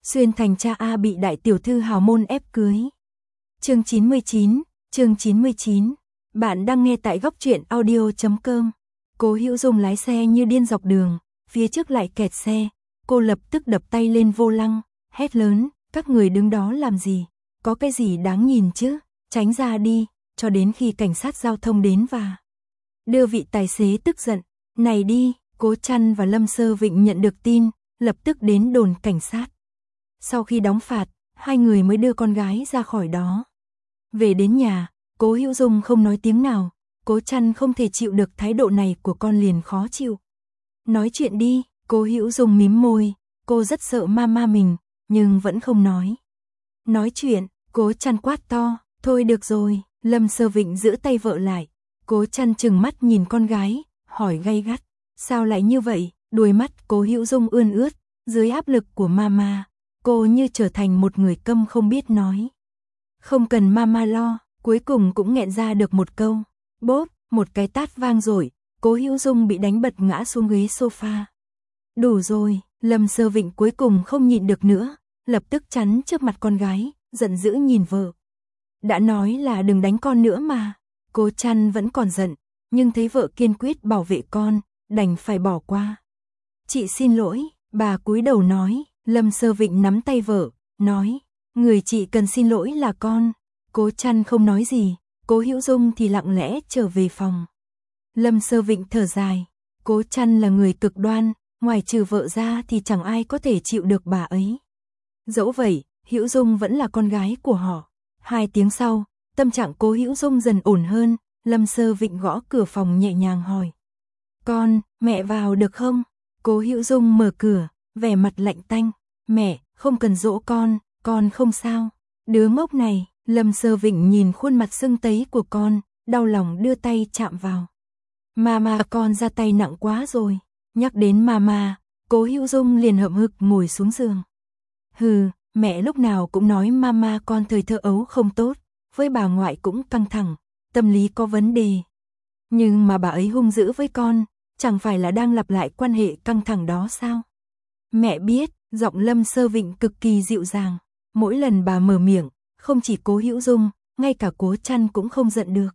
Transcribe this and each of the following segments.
Xuyên thành cha A bị đại tiểu thư hào môn ép cưới. Chương 99. Bạn đang nghe tại góc truyện audio.com. Cố Hữu Dung lái xe như điên dọc đường, phía trước lại kẹt xe, cô lập tức đập tay lên vô lăng, hét lớn, các người đứng đó làm gì, có cái gì đáng nhìn chứ, tránh ra đi, cho đến khi cảnh sát giao thông đến và đưa vị tài xế tức giận, này đi. Cố Trăn và Lâm Sơ Vịnh nhận được tin, lập tức đến đồn cảnh sát. Sau khi đóng phạt, hai người mới đưa con gái ra khỏi đó. Về đến nhà, Cố Hữu Dung không nói tiếng nào, Cố Trăn không thể chịu được thái độ này của con liền khó chịu. Nói chuyện đi, Cố Hữu Dung mím môi, cô rất sợ mama mình, nhưng vẫn không nói. Nói chuyện, Cố Trăn quát to, thôi được rồi. Lâm Sơ Vịnh giữ tay vợ lại, Cố Trăn trừng mắt nhìn con gái, hỏi gay gắt, sao lại như vậy? Đuôi mắt Cố Hữu Dung ươn ướt, dưới áp lực của mama, cô như trở thành một người câm không biết nói. Không cần mama lo, cuối cùng cũng nghẹn ra được một câu. Bốp, một cái tát vang rồi, Cố Hữu Dung bị đánh bật ngã xuống ghế sofa. Đủ rồi, Lâm Sơ Vịnh cuối cùng không nhịn được nữa, lập tức chắn trước mặt con gái, giận dữ nhìn vợ. Đã nói là đừng đánh con nữa mà. Cố Trăn vẫn còn giận, nhưng thấy vợ kiên quyết bảo vệ con, đành phải bỏ qua. Chị xin lỗi, bà cúi đầu nói. Lâm Sơ Vịnh nắm tay vợ, nói, người chị cần xin lỗi là con. Cố Trăn không nói gì, Cố Hữu Dung thì lặng lẽ trở về phòng. Lâm Sơ Vịnh thở dài, Cố Trăn là người cực đoan, ngoài trừ vợ ra thì chẳng ai có thể chịu được bà ấy. Dẫu vậy, Hữu Dung vẫn là con gái của họ. 2 tiếng sau, tâm trạng Cố Hữu Dung dần ổn hơn, Lâm Sơ Vịnh gõ cửa phòng nhẹ nhàng hỏi. Con, mẹ vào được không? Cố Hữu Dung mở cửa, vẻ mặt lạnh tanh. Mẹ, không cần dỗ con không sao. Đứa ngốc này. Lâm Sơ Vịnh nhìn khuôn mặt sưng tấy của con, đau lòng đưa tay chạm vào. Mama, con ra tay nặng quá rồi. Nhắc đến mama, Cố Hữu Dung liền hậm hực ngồi xuống giường. Hừ, mẹ lúc nào cũng nói mama con thời thơ ấu không tốt, với bà ngoại cũng căng thẳng, tâm lý có vấn đề. Nhưng mà bà ấy hung dữ với con, chẳng phải là đang lặp lại quan hệ căng thẳng đó sao? Mẹ biết, giọng Lâm Sơ Vịnh cực kỳ dịu dàng. Mỗi lần bà mở miệng, không chỉ Cố Hữu Dung, ngay cả Cố Trăn cũng không giận được.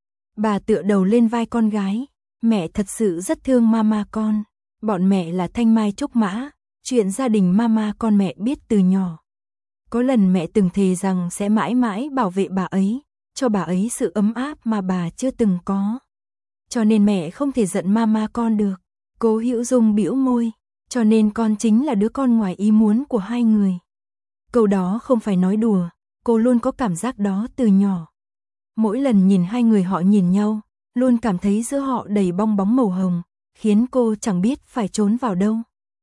Bà tựa đầu lên vai con gái, mẹ thật sự rất thương mama con. Bọn mẹ là thanh mai trúc mã, chuyện gia đình mama con mẹ biết từ nhỏ. Có lần mẹ từng thề rằng sẽ mãi mãi bảo vệ bà ấy, cho bà ấy sự ấm áp mà bà chưa từng có. Cho nên mẹ không thể giận mama con được. Cố Hữu Dung bĩu môi, cho nên con chính là đứa con ngoài ý muốn của hai người. Câu đó không phải nói đùa, cô luôn có cảm giác đó từ nhỏ. Mỗi lần nhìn hai người họ nhìn nhau, luôn cảm thấy giữa họ đầy bong bóng màu hồng, khiến cô chẳng biết phải trốn vào đâu.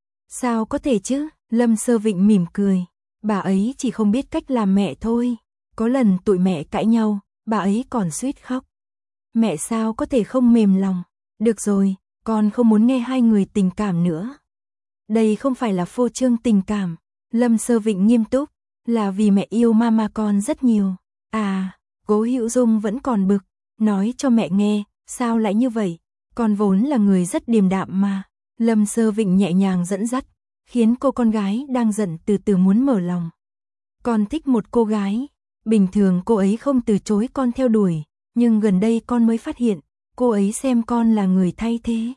Sao có thể chứ? Lâm Sơ Vịnh mỉm cười. Bà ấy chỉ không biết cách làm mẹ thôi. Có lần tụi mẹ cãi nhau, bà ấy còn suýt khóc. Mẹ sao có thể không mềm lòng? Được rồi, con không muốn nghe hai người tình cảm nữa. Đây không phải là phô trương tình cảm. Lâm Sơ Vịnh nghiêm túc, là vì mẹ yêu mama con rất nhiều. À, Cố Hữu Dung vẫn còn bực, nói cho mẹ nghe, sao lại như vậy? Con vốn là người rất điềm đạm mà. Lâm Sơ Vịnh nhẹ nhàng dẫn dắt, khiến cô con gái đang giận từ từ muốn mở lòng. Con thích một cô gái, bình thường cô ấy không từ chối con theo đuổi, nhưng gần đây con mới phát hiện, cô ấy xem con là người thay thế.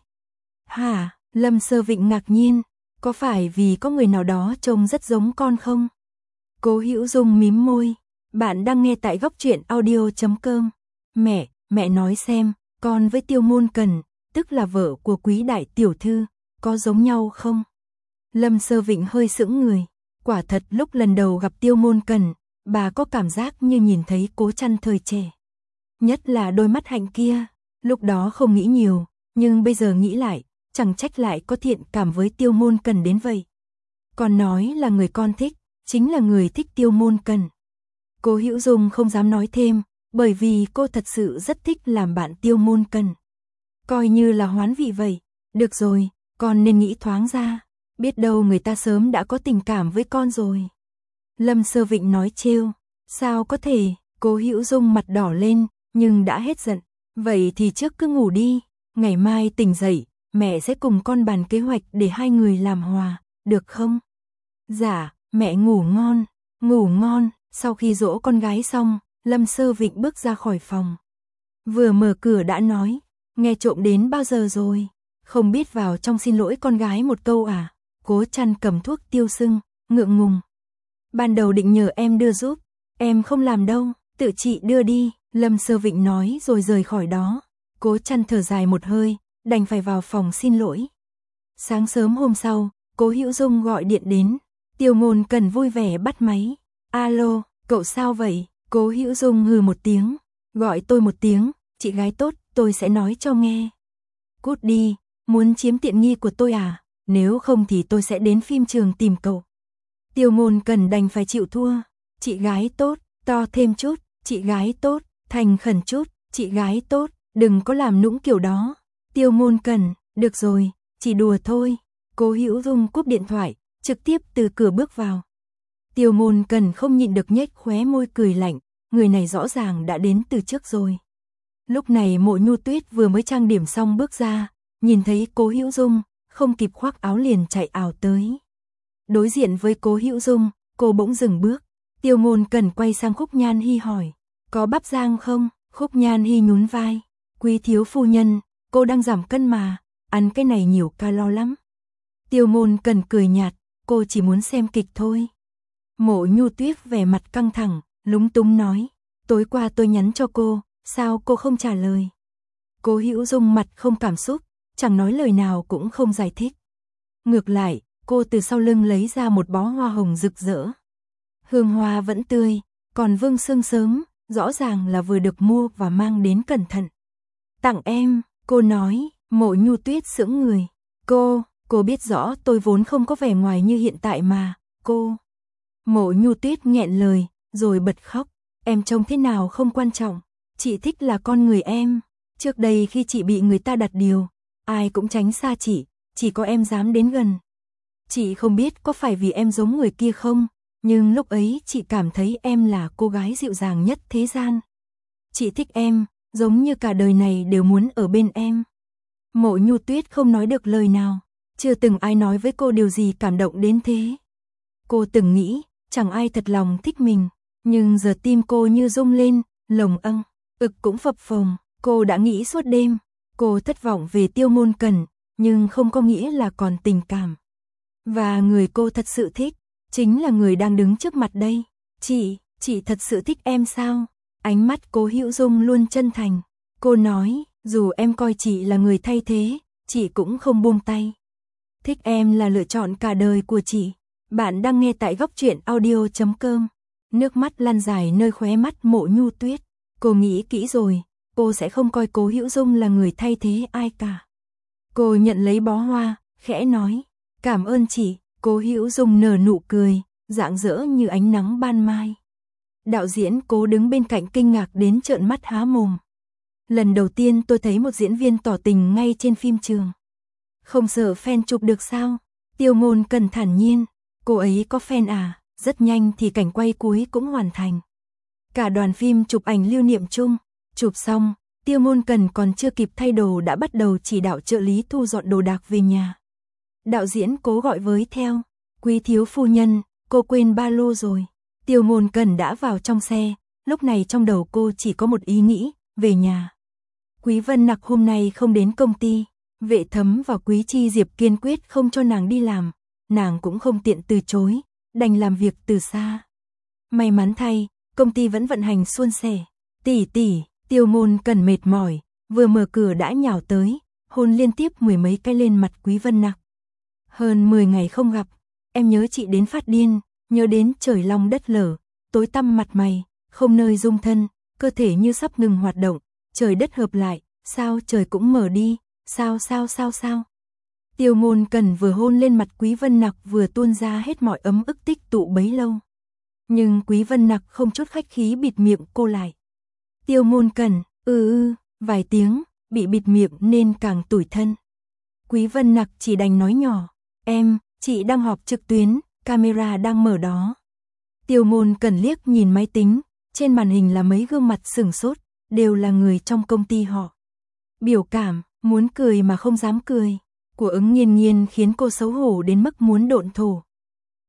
Hả? Lâm Sơ Vịnh ngạc nhiên, có phải vì có người nào đó trông rất giống con không? Cố Hữu Dung mím môi, bạn đang nghe tại góc truyện audio.com. Mẹ nói xem, con với Tiêu Môn Cần, tức là vợ của quý đại tiểu thư, có giống nhau không? Lâm Sơ Vịnh hơi sững người, quả thật lúc lần đầu gặp Tiêu Môn Cần, bà có cảm giác như nhìn thấy Cố Trăn thời trẻ. Nhất là đôi mắt hạnh kia, lúc đó không nghĩ nhiều, nhưng bây giờ nghĩ lại, chẳng trách lại có thiện cảm với Tiêu Môn Cần đến vậy. Còn nói là người con thích, chính là người thích Tiêu Môn Cần. Cố Hữu Dung không dám nói thêm, bởi vì cô thật sự rất thích làm bạn Tiêu Môn Cần. Coi như là hoán vị vậy. Được rồi, con nên nghĩ thoáng ra, biết đâu người ta sớm đã có tình cảm với con rồi. Lâm Sơ Vịnh nói trêu, sao có thể? Cố Hữu Dung mặt đỏ lên, nhưng đã hết giận. Vậy thì trước cứ ngủ đi, ngày mai tỉnh dậy, mẹ sẽ cùng con bàn kế hoạch để hai người làm hòa, được không? Dạ, mẹ ngủ ngon, ngủ ngon. Sau khi dỗ con gái xong, Lâm Sơ Vịnh bước ra khỏi phòng. Vừa mở cửa đã nói, nghe trộm đến bao giờ rồi, không biết vào trong xin lỗi con gái một câu à? Cố Trăn cầm thuốc tiêu sưng, ngượng ngùng. Ban đầu định nhờ em đưa giúp, em không làm đâu, tự chị đưa đi, Lâm Sơ Vịnh nói rồi rời khỏi đó. Cố Trăn thở dài một hơi, đành phải vào phòng xin lỗi. Sáng sớm hôm sau, Cố Hữu Dung gọi điện đến, Tiêu Ngôn Cần vui vẻ bắt máy. Alo, cậu sao vậy? Cố Hữu Dung hừ một tiếng, gọi tôi một tiếng, chị gái tốt, tôi sẽ nói cho nghe. Cút đi, muốn chiếm tiện nghi của tôi à? Nếu không thì tôi sẽ đến phim trường tìm cậu. Tiêu Ngôn Cần đành phải chịu thua. Chị gái tốt, to thêm chút, chị gái tốt, thành khẩn chút, chị gái tốt, đừng có làm nũng kiểu đó. Tiêu Ngôn Cần, được rồi, chỉ đùa thôi. Cố Hữu Dung cúp điện thoại, trực tiếp từ cửa bước vào. Tiêu Ngôn Cần không nhịn được nhếch khóe môi cười lạnh, người này rõ ràng đã đến từ trước rồi. Lúc này Mộ Nhu Tuyết vừa mới trang điểm xong bước ra, nhìn thấy Cố Hữu Dung, không kịp khoác áo liền chạy ảo tới. Đối diện với Cố Hữu Dung, cô bỗng dừng bước. Tiêu Ngôn Cần quay sang Khúc Nhan Hi hỏi, có bắp rang không? Khúc Nhan Hi nhún vai, quý thiếu phu nhân, cô đang giảm cân mà, ăn cái này nhiều calo lắm. Tiêu Ngôn Cần cười nhạt, cô chỉ muốn xem kịch thôi. Mộ Nhu Tuyết vẻ mặt căng thẳng, lúng túng nói, tối qua tôi nhắn cho cô, sao cô không trả lời? Cố Hữu Dung mặt không cảm xúc, chẳng nói lời nào cũng không giải thích. Ngược lại, cô từ sau lưng lấy ra một bó hoa hồng rực rỡ. Hương hoa vẫn tươi, còn vương sương sớm, rõ ràng là vừa được mua và mang đến cẩn thận. Tặng em, cô nói. Mộ Nhu Tuyết sững người. Cô biết rõ tôi vốn không có vẻ ngoài như hiện tại mà, cô. Mộ Nhu Tuyết nghẹn lời, rồi bật khóc. Em trông thế nào không quan trọng, chị thích là con người em. Trước đây khi chị bị người ta đặt điều, ai cũng tránh xa chị, chỉ có em dám đến gần. Chị không biết có phải vì em giống người kia không, nhưng lúc ấy chị cảm thấy em là cô gái dịu dàng nhất thế gian. Chị thích em, giống như cả đời này đều muốn ở bên em. Mộ Nhu Tuyết không nói được lời nào, chưa từng ai nói với cô điều gì cảm động đến thế. Cô từng nghĩ, chẳng ai thật lòng thích mình, nhưng giờ tim cô như rung lên, lồng ực cũng phập phồng. Cô đã nghĩ suốt đêm, cô thất vọng về Tiêu Ngôn Cần, nhưng không có nghĩa là còn tình cảm. Và người cô thật sự thích, chính là người đang đứng trước mặt đây. Chị thật sự thích em sao? Ánh mắt Cố Hữu Dung luôn chân thành. Cô nói, dù em coi chị là người thay thế, chị cũng không buông tay. Thích em là lựa chọn cả đời của chị. Bạn đang nghe tại Góc Truyện Audio.com. Nước mắt lan dài nơi khóe mắt Mộ Nhu Tuyết. Cô nghĩ kỹ rồi, cô sẽ không coi Cố Hữu Dung là người thay thế ai cả. Cô nhận lấy bó hoa, khẽ nói, cảm ơn chị. Cố Hữu Dung nở nụ cười, rạng rỡ như ánh nắng ban mai. Đạo diễn Cố đứng bên cạnh kinh ngạc đến trợn mắt há mồm. Lần đầu tiên tôi thấy một diễn viên tỏ tình ngay trên phim trường. Không sợ fan chụp được sao? Tiêu Ngôn Cần thản nhiên, cô ấy có fan à? Rất nhanh thì cảnh quay cuối cũng hoàn thành. Cả đoàn phim chụp ảnh lưu niệm chung, chụp xong, Tiêu Ngôn Cần còn chưa kịp thay đồ đã bắt đầu chỉ đạo trợ lý thu dọn đồ đạc về nhà. Đạo diễn Cố gọi với theo, quý thiếu phu nhân, cô quên ba lô rồi. Tiêu Ngôn Cần đã vào trong xe, lúc này trong đầu cô chỉ có một ý nghĩ, về nhà. Quý Vân Nặc hôm nay không đến công ty, Vệ Thấm và Quý Chi Diệp kiên quyết không cho nàng đi làm, nàng cũng không tiện từ chối, đành làm việc từ xa. May mắn thay, công ty vẫn vận hành suôn sẻ. Tỷ, Tiêu Ngôn Cần mệt mỏi, vừa mở cửa đã nhào tới, hôn liên tiếp mười mấy cái lên mặt Quý Vân Nặc. Hơn 10 ngày không gặp, em nhớ chị đến phát điên, nhớ đến trời long đất lở, tối tăm mặt mày, không nơi dung thân, cơ thể như sắp ngừng hoạt động, trời đất hợp lại, sao trời cũng mở đi, sao. Tiêu Ngôn Cần vừa hôn lên mặt Quý Vân Nặc vừa tuôn ra hết mọi ấm ức tích tụ bấy lâu. Nhưng Quý Vân Nặc không chút khách khí bịt miệng cô lại. Tiêu Ngôn Cần, vài tiếng, bị bịt miệng nên càng tủi thân. Quý Vân Nặc chỉ đành nói nhỏ, chị đang họp trực tuyến, camera đang mở đó. Tiêu Ngôn Cần liếc nhìn máy tính, trên màn hình là mấy gương mặt sửng sốt, đều là người trong công ty họ. Biểu cảm, muốn cười mà không dám cười, của Ứng Nhiên Nhiên khiến cô xấu hổ đến mức muốn độn thổ.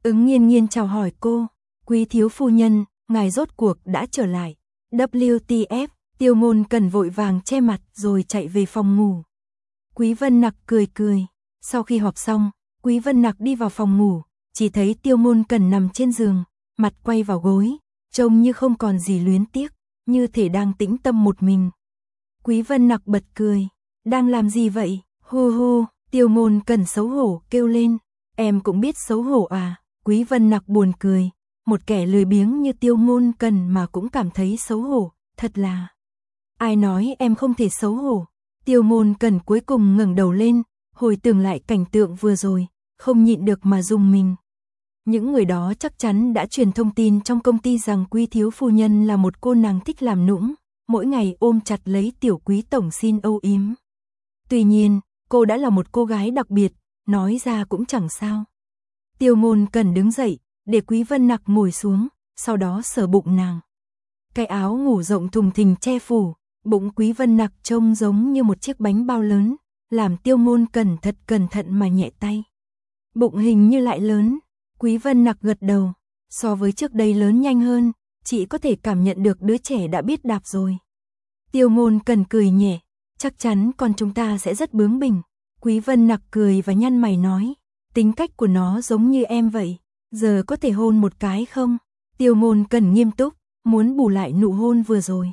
Ứng Nghiên Nghiên chào hỏi cô, Quý thiếu phu nhân, ngài rốt cuộc đã trở lại. WTF, Tiêu Ngôn Cẩn vội vàng che mặt rồi chạy về phòng ngủ. Quý Vân Nặc cười cười, sau khi họp xong, Quý Vân Nặc đi vào phòng ngủ, chỉ thấy Tiêu Ngôn Cẩn nằm trên giường, mặt quay vào gối, trông như không còn gì luyến tiếc, như thể đang tĩnh tâm một mình. Quý Vân Nặc bật cười, đang làm gì vậy? Hô hô, Tiêu Ngôn Cẩn xấu hổ kêu lên, em cũng biết xấu hổ à? Quý Vân Nặc buồn cười, một kẻ lười biếng như Tiêu Ngôn Cẩn mà cũng cảm thấy xấu hổ, thật là. Ai nói em không thể xấu hổ? Tiêu Ngôn Cẩn cuối cùng ngẩng đầu lên, hồi tưởng lại cảnh tượng vừa rồi, không nhịn được mà rùng mình. Những người đó chắc chắn đã truyền thông tin trong công ty rằng Quý thiếu phu nhân là một cô nàng thích làm nũng, mỗi ngày ôm chặt lấy tiểu Quý tổng xin âu yếm. Tuy nhiên, cô đã là một cô gái đặc biệt, nói ra cũng chẳng sao. Tiêu Ngôn Cẩn đứng dậy, để Quý Vân Nặc ngồi xuống, sau đó sờ bụng nàng. Cái áo ngủ rộng thùng thình che phủ, bụng Quý Vân Nặc trông giống như một chiếc bánh bao lớn, làm Tiêu Ngôn Cẩn thật cẩn thận mà nhẹ tay. Bụng hình như lại lớn, Quý Vân Nặc gật đầu, so với trước đây lớn nhanh hơn, chị có thể cảm nhận được đứa trẻ đã biết đạp rồi. Tiêu Ngôn Cẩn cười nhẹ, chắc chắn con chúng ta sẽ rất bướng bỉnh. Quý Vân Nặc cười và nhăn mày nói, tính cách của nó giống như em vậy, giờ có thể hôn một cái không? Tiêu Ngôn Cẩn nghiêm túc, muốn bù lại nụ hôn vừa rồi.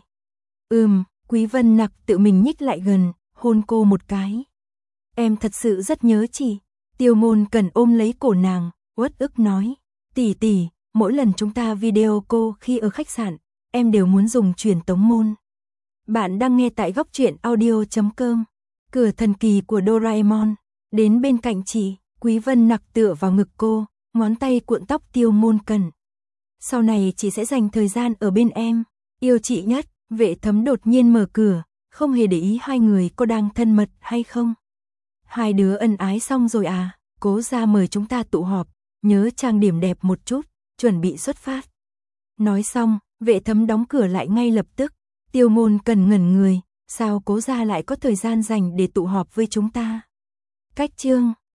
Quý Vân Nặc tự mình nhích lại gần, hôn cô một cái. Em thật sự rất nhớ chị. Tiêu Ngôn Cẩn ôm lấy cổ nàng, uất ức nói, tỷ tỷ, mỗi lần chúng ta video cô khi ở khách sạn, em đều muốn dùng truyền tống môn. Bạn đang nghe tại góc truyện audio.com. Cửa thần kỳ của Doraemon, đến bên cạnh chị, Quý Vân Nặc tựa vào ngực cô, ngón tay cuộn tóc Tiêu Ngôn Cẩn. Sau này chị sẽ dành thời gian ở bên em, yêu chị nhất. Vệ Thấm đột nhiên mở cửa, không hề để ý hai người có đang thân mật hay không. Hai đứa ân ái xong rồi à, Cố gia mời chúng ta tụ họp, nhớ trang điểm đẹp một chút, chuẩn bị xuất phát. Nói xong, Vệ Thấm đóng cửa lại ngay lập tức. Tiêu Ngôn Cẩn ngẩn người, sao Cố gia lại có thời gian dành để tụ họp với chúng ta? Cách chương